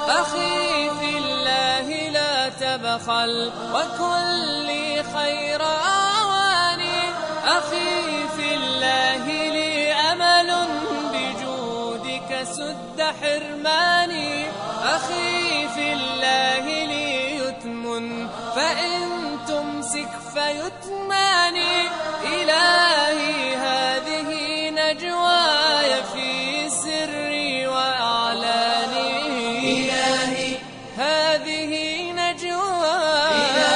أخي في الله لا تبخل وكن لي خير أعواني. أخي في الله لي أمل بجودك سد حرماني. أخي في الله لي يتم فإن تمسك فيتماني. إلهي هذه نجواي في سري وأعلاني. إلهي هذه نجواي